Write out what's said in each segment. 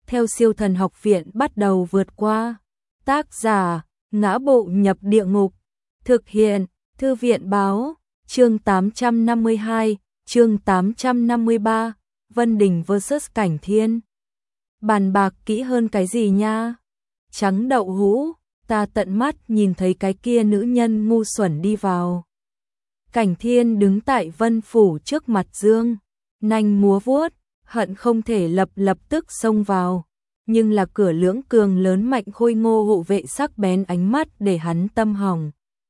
theo Siêu Thần Học Viện bắt đầu vượt qua. Tác giả: Ngã Bộ Nhập Địa Ngục. Thực hiện: Thư viện báo. Chương 852, chương 853, Vân Đình vs Cảnh Thiên. Bàn bạc kỹ hơn cái gì nha? Trắng đậu hũ, ta tận mắt nhìn thấy cái kia nữ nhân ngu xuẩn đi vào. Cảnh Thiên đứng tại Vân Phủ trước mặt Dương, nanh múa vuốt, hận không thể lập tức xông vào. Nhưng là cửa lưỡng cường lớn mạnh khôi ngô hộ vệ sắc bén ánh mắt để hắn tâm hỏng.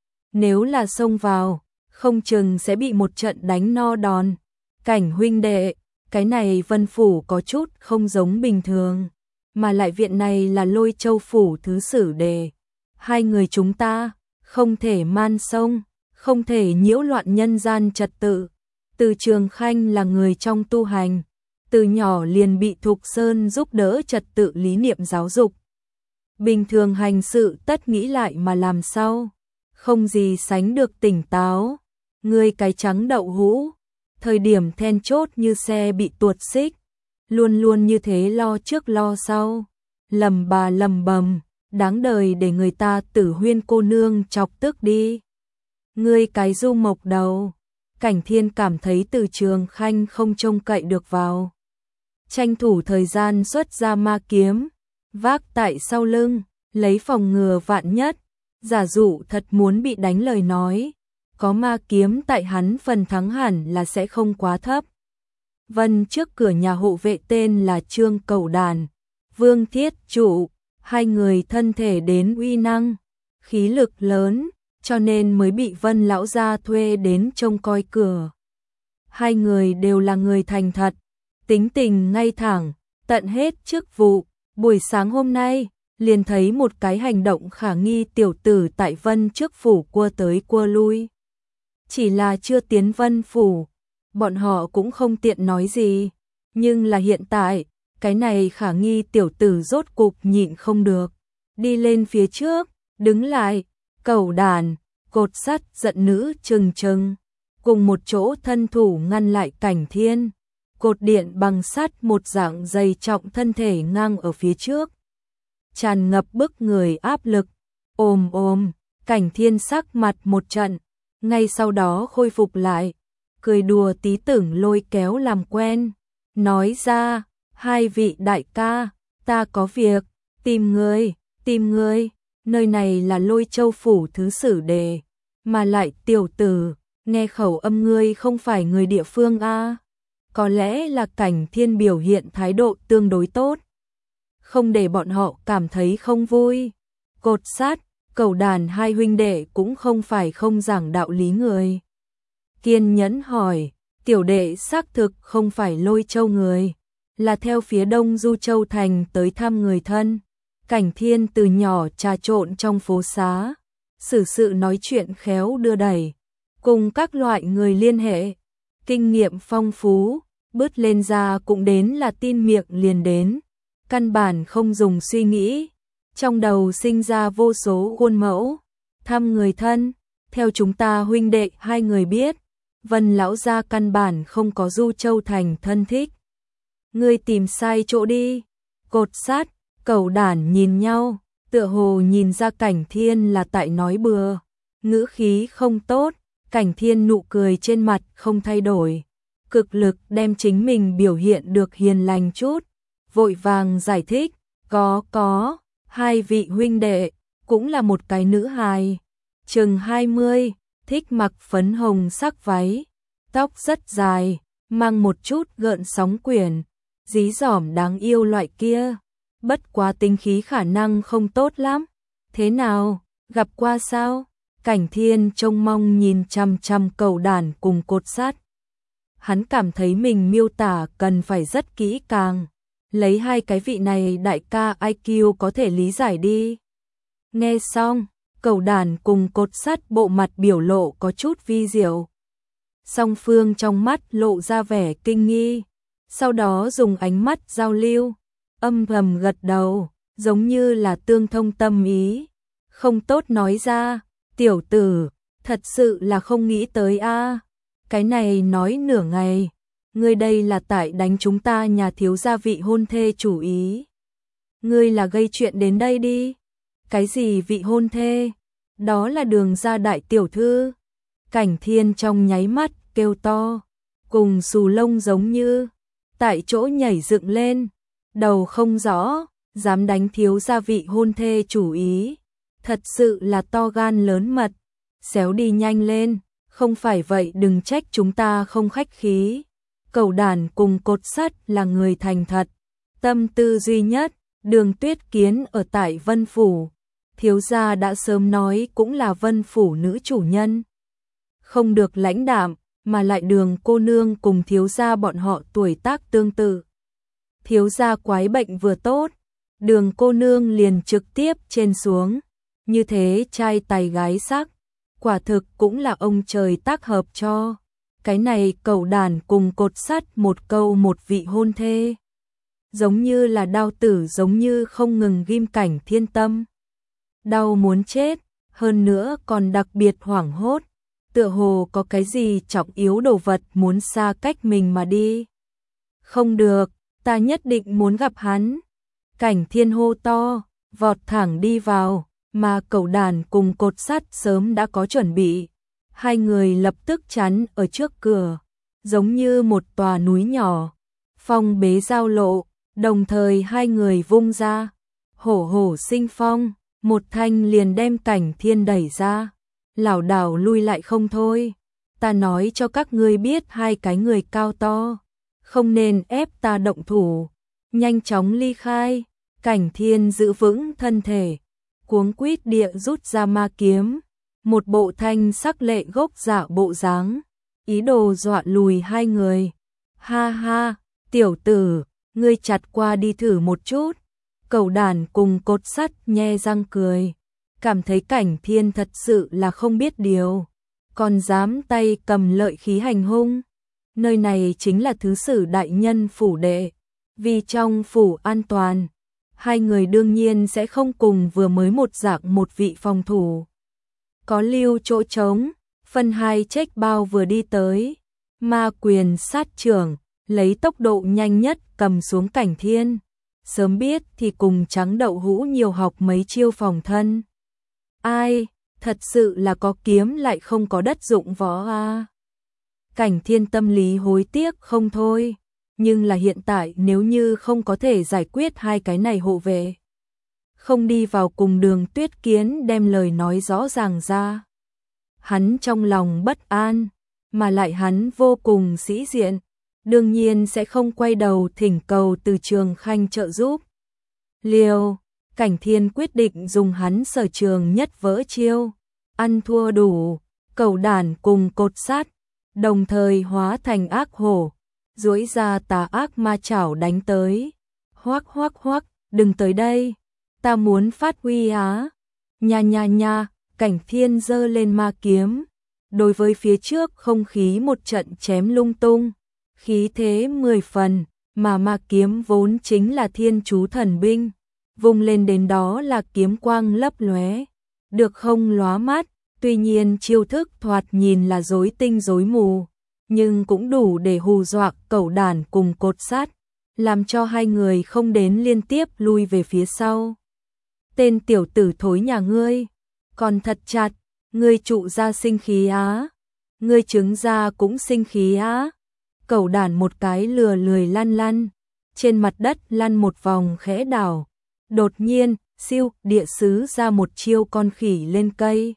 Nếu là xông vào, không chừng sẽ bị một trận đánh no đòn. Cảnh huynh đệ, cái này Vân Phủ có chút không giống bình thường. Mà lại viện này là Lôi Châu Phủ thứ sử đề. Hai người chúng ta, không thể man xông, không thể nhiễu loạn nhân gian trật tự. Từ Trường Khanh là người trong tu hành, từ nhỏ liền bị Thục Sơn giúp đỡ trật tự lý niệm giáo dục. Bình thường hành sự tất nghĩ lại mà làm sao, không gì sánh được tỉnh táo. Ngươi cái trắng đậu hũ, thời điểm then chốt như xe bị tuột xích, luôn luôn như thế lo trước lo sau, lầm bà lầm bầm, đáng đời để người ta Tử Huyên cô nương chọc tức đi. Ngươi cái du mộc đầu. Cảnh Thiên cảm thấy Từ Trường Khanh không trông cậy được vào. Tranh thủ thời gian xuất ra ma kiếm, vác tại sau lưng, lấy phòng ngừa vạn nhất. Giả dụ thật muốn bị đánh lời nói, có ma kiếm tại hắn phần thắng hẳn là sẽ không quá thấp. Vân trước cửa nhà hộ vệ tên là Trương Cẩu Đàn, Vương Thiết Trụ, hai người thân thể đến uy năng, khí lực lớn, cho nên mới bị Vân lão gia thuê đến trông coi cửa. Hai người đều là người thành thật, tính tình ngay thẳng, tận hết chức vụ. Buổi sáng hôm nay, liền thấy một cái hành động khả nghi tiểu tử tại Vân trước phủ cua tới cua lui. Chỉ là chưa tiến Vân phủ, bọn họ cũng không tiện nói gì. Nhưng là hiện tại, cái này khả nghi tiểu tử rốt cục nhịn không được. Đi lên phía trước, đứng lại, Cẩu Đàn, cột sắt giận nữ trừng trừng. Cùng một chỗ thân thủ ngăn lại Cảnh Thiên. Cột điện bằng sắt một dạng dày trọng thân thể ngang ở phía trước. Tràn ngập bức người áp lực. Ôm, Cảnh Thiên sắc mặt một trận. Ngay sau đó khôi phục lại. Cười đùa tí tưởng lôi kéo làm quen. Nói ra, hai vị đại ca, ta có việc, tìm ngươi. Nơi này là Lôi Châu Phủ thứ sử đề. Mà lại tiểu tử, nghe khẩu âm ngươi không phải người địa phương a. Có lẽ là Cảnh Thiên biểu hiện thái độ tương đối tốt, không để bọn họ cảm thấy không vui. Cột sát, Cẩu Đàn hai huynh đệ cũng không phải không giảng đạo lý người. Kiên nhẫn hỏi, tiểu đệ xác thực không phải Lôi Châu người, là theo phía Đông Du Châu thành tới thăm người thân. Cảnh Thiên từ nhỏ trà trộn trong phố xá, xử sự nói chuyện khéo đưa đẩy, cùng các loại người liên hệ, kinh nghiệm phong phú, bứt lên ra cũng đến là tin miệng liền đến, căn bản không dùng suy nghĩ, trong đầu sinh ra vô số khuôn mẫu. Thăm người thân, theo chúng ta huynh đệ hai người biết, Vân lão gia căn bản không có Du Châu thành thân thích. Ngươi tìm sai chỗ đi. Cột sát, Cẩu Đàn nhìn nhau, tựa hồ nhìn ra Cảnh Thiên là tại nói bừa, ngữ khí không tốt. Cảnh Thiên nụ cười trên mặt không thay đổi, cực lực đem chính mình biểu hiện được hiền lành chút, vội vàng giải thích, có, hai vị huynh đệ, cũng là một cái nữ hài, chừng 20, thích mặc phấn hồng sắc váy, tóc rất dài, mang một chút gợn sóng quyển, dí dỏm đáng yêu loại kia, bất quá tính khí khả năng không tốt lắm. Thế nào, gặp qua sao? Cảnh Thiên trông mong nhìn chằm chằm Cẩu Đàn cùng cột sát. Hắn cảm thấy mình miêu tả cần phải rất kỹ càng, lấy hai cái vị này đại ca IQ có thể lý giải đi. Nghe xong, Cẩu Đàn cùng cột sát bộ mặt biểu lộ có chút vi diệu. Song phương trong mắt lộ ra vẻ kinh nghi, sau đó dùng ánh mắt giao lưu, âm thầm gật đầu, giống như là tương thông tâm ý. Không tốt nói ra, tiểu tử, thật sự là không nghĩ tới a. Cái này nói nửa ngày, ngươi đây là tại đánh chúng ta nhà thiếu gia vị hôn thê chủ ý. ngươi là gây chuyện đến đây đi. Cái gì vị hôn thê? Đó là Đường gia đại tiểu thư. Cảnh Thiên trong nháy mắt kêu to, cùng xù lông giống như, tại chỗ nhảy dựng lên, đầu không rõ, dám đánh thiếu gia vị hôn thê chủ ý. Thật sự là to gan lớn mật, xéo đi nhanh lên, không phải vậy đừng trách chúng ta không khách khí. Cẩu đản cùng cột sắt là người thành thật, tâm tư duy nhất. Đường Tuyết Kiến ở tại Vân Phủ, thiếu gia đã sớm nói cũng là Vân Phủ nữ chủ nhân. Không được lãnh đạm, mà lại Đường cô nương cùng thiếu gia bọn họ tuổi tác tương tự. Thiếu gia quái bệnh vừa tốt, Đường cô nương liền trực tiếp trên xuống, như thế trai tài gái sắc, quả thực cũng là ông trời tác hợp cho. Cái này cẩu đản cùng cột sắt một câu một vị hôn thê, giống như là đao tử giống như không ngừng ghim Cảnh Thiên tâm. Đau muốn chết, hơn nữa còn đặc biệt hoảng hốt, tựa hồ có cái gì trọng yếu đồ vật muốn xa cách mình mà đi. Không được, ta nhất định muốn gặp hắn. Cảnh Thiên hô to, vọt thẳng đi vào, mà cẩu đản cùng cột sắt sớm đã có chuẩn bị. Hai người lập tức chắn ở trước cửa, giống như một tòa núi nhỏ, phong bế giao lộ, đồng thời hai người vung ra, hổ hổ sinh phong, một thanh liền đem Cảnh Thiên đẩy ra, lảo đảo lui lại không thôi. Ta nói cho các ngươi biết hai cái người cao to, không nên ép ta động thủ, nhanh chóng ly khai. Cảnh Thiên giữ vững thân thể, cuống quýt địa rút ra ma kiếm, một bộ thanh sắc lệ gốc dạ bộ dáng, ý đồ dọa lùi hai người. Ha ha, tiểu tử, ngươi chặt qua đi thử một chút. Cẩu đản cùng cột sắt nhe răng cười, cảm thấy Cảnh Thiên thật sự là không biết điều, còn dám tay cầm lợi khí hành hung. Nơi này chính là thứ sử đại nhân phủ đệ, vì trong phủ an toàn, hai người đương nhiên sẽ không cùng vừa mới một dạng một vị phòng thủ. Có lưu chỗ trống, phân hai trách bao vừa đi tới, ma quyền sát trưởng, lấy tốc độ nhanh nhất cầm xuống Cảnh Thiên. Sớm biết thì cùng Trắng Đậu Hũ nhiều học mấy chiêu phòng thân. Ai, thật sự là có kiếm lại không có đất dụng võ a. Cảnh Thiên tâm lý hối tiếc không thôi, nhưng là hiện tại nếu như không có thể giải quyết hai cái này hộ vệ, không đi vào cùng Đường Tuyết Kiến đem lời nói rõ ràng ra, hắn trong lòng bất an, mà lại hắn vô cùng sĩ diện, đương nhiên sẽ không quay đầu thỉnh cầu từ Trường Khanh trợ giúp. Liêu, Cảnh Thiên quyết định dùng hắn sở trường nhất vỡ chiêu, ăn thua đủ. Cẩu đản cùng cột sắt đồng thời hóa thành ác hổ, duỗi ra tà ác ma chảo đánh tới. Hoắc hoắc hoắc, đừng tới đây, ta muốn phát huy á. Nha nha nha, Cảnh Thiên giơ lên ma kiếm, đối với phía trước không khí một trận chém lung tung, khí thế 10 phần, mà ma kiếm vốn chính là thiên chú thần binh, vung lên đến đó là kiếm quang lấp lóe, được không lóa mắt. Tuy nhiên chiêu thức thoạt nhìn là rối tinh rối mù, nhưng cũng đủ để hù dọa cẩu đản cùng cột sắt, làm cho hai người không đến liên tiếp lui về phía sau. Tên tiểu tử thối nhà ngươi, còn thật chặt, ngươi trụ ra sinh khí á, ngươi trứng ra cũng sinh khí á. Cẩu đản một cái lừa lười lăn lăn, trên mặt đất lăn một vòng khẽ đảo, đột nhiên, siêu, địa sứ ra một chiêu con khỉ lên cây.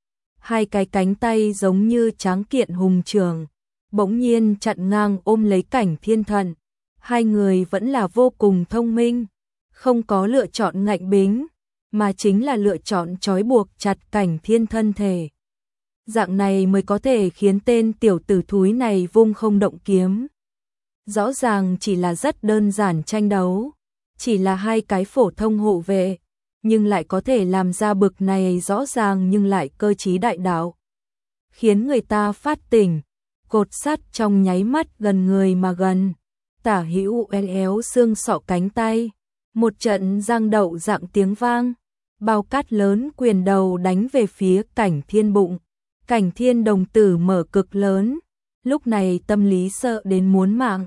Hai cái cánh tay giống như tráng kiện hùng trường, bỗng nhiên chặn ngang ôm lấy Cảnh Thiên thận. Hai người vẫn là vô cùng thông minh, không có lựa chọn ngạnh bính, mà chính là lựa chọn trói buộc chặt Cảnh Thiên thân thể. Dạng này mới có thể khiến tên tiểu tử thúi này vung không động kiếm. Rõ ràng chỉ là rất đơn giản tranh đấu, chỉ là hai cái phổ thông hộ vệ, nhưng lại có thể làm ra bực này rõ ràng nhưng lại cơ trí đại đạo, khiến người ta phát tỉnh. Cột sắt trong nháy mắt gần người mà gần, tả hữu éo xương sọ cánh tay, một trận giang đậu dạng tiếng vang, bao cát lớn quyền đầu đánh về phía Cảnh Thiên bụng. Cảnh Thiên đồng tử mở cực lớn, lúc này tâm lý sợ đến muốn mạng,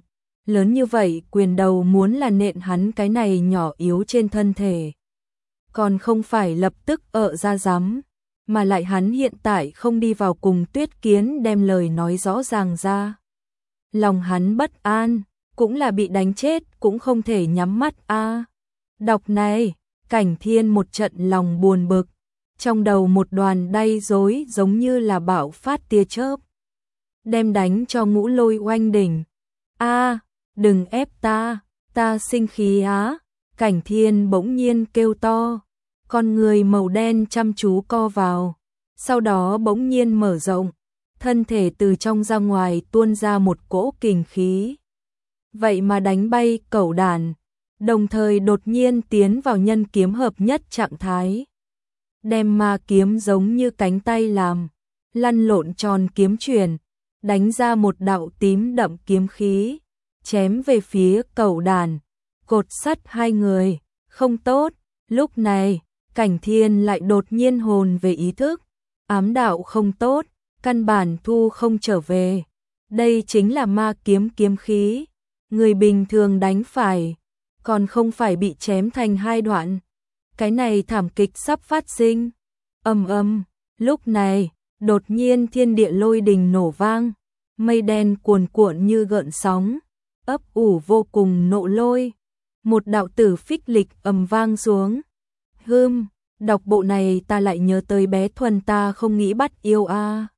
lớn như vậy quyền đầu muốn là nện hắn cái này nhỏ yếu trên thân thể. Còn không phải lập tức ra giám, mà lại hắn hiện tại không đi vào cùng Tuyết Kiến đem lời nói rõ ràng ra. Lòng hắn bất an, cũng là bị đánh chết cũng không thể nhắm mắt a. Đọc này, Cảnh Thiên một trận lòng buồn bực, trong đầu một đoàn đay rối giống như là bạo phát tia chớp, đem đánh cho Ngũ Lôi oanh đỉnh. A, đừng ép ta sinh khí á. Cảnh Thiên bỗng nhiên kêu to, con người màu đen chăm chú co vào, sau đó bỗng nhiên mở rộng, thân thể từ trong ra ngoài tuôn ra một cỗ kình khí. Vậy mà đánh bay cẩu đàn, đồng thời đột nhiên tiến vào nhân kiếm hợp nhất trạng thái. Đem ma kiếm giống như cánh tay làm, lăn lộn tròn kiếm chuyển, đánh ra một đạo tím đậm kiếm khí, chém về phía cẩu đàn, cột sắt hai người, không tốt. Lúc này, Cảnh Thiên lại đột nhiên hồn về ý thức, ám đạo không tốt, căn bản thu không trở về. Đây chính là ma kiếm kiếm khí, người bình thường đánh phải, còn không phải bị chém thành hai đoạn. Cái này thảm kịch sắp phát sinh. Ầm ầm, lúc này, đột nhiên thiên địa lôi đình nổ vang, mây đen cuồn cuộn như gợn sóng, ấp ủ vô cùng nộ lôi. Một đạo tử phích lịch ầm vang xuống. Đọc bộ này ta lại nhớ tới bé Thuần ta không nghĩ bắt yêu a.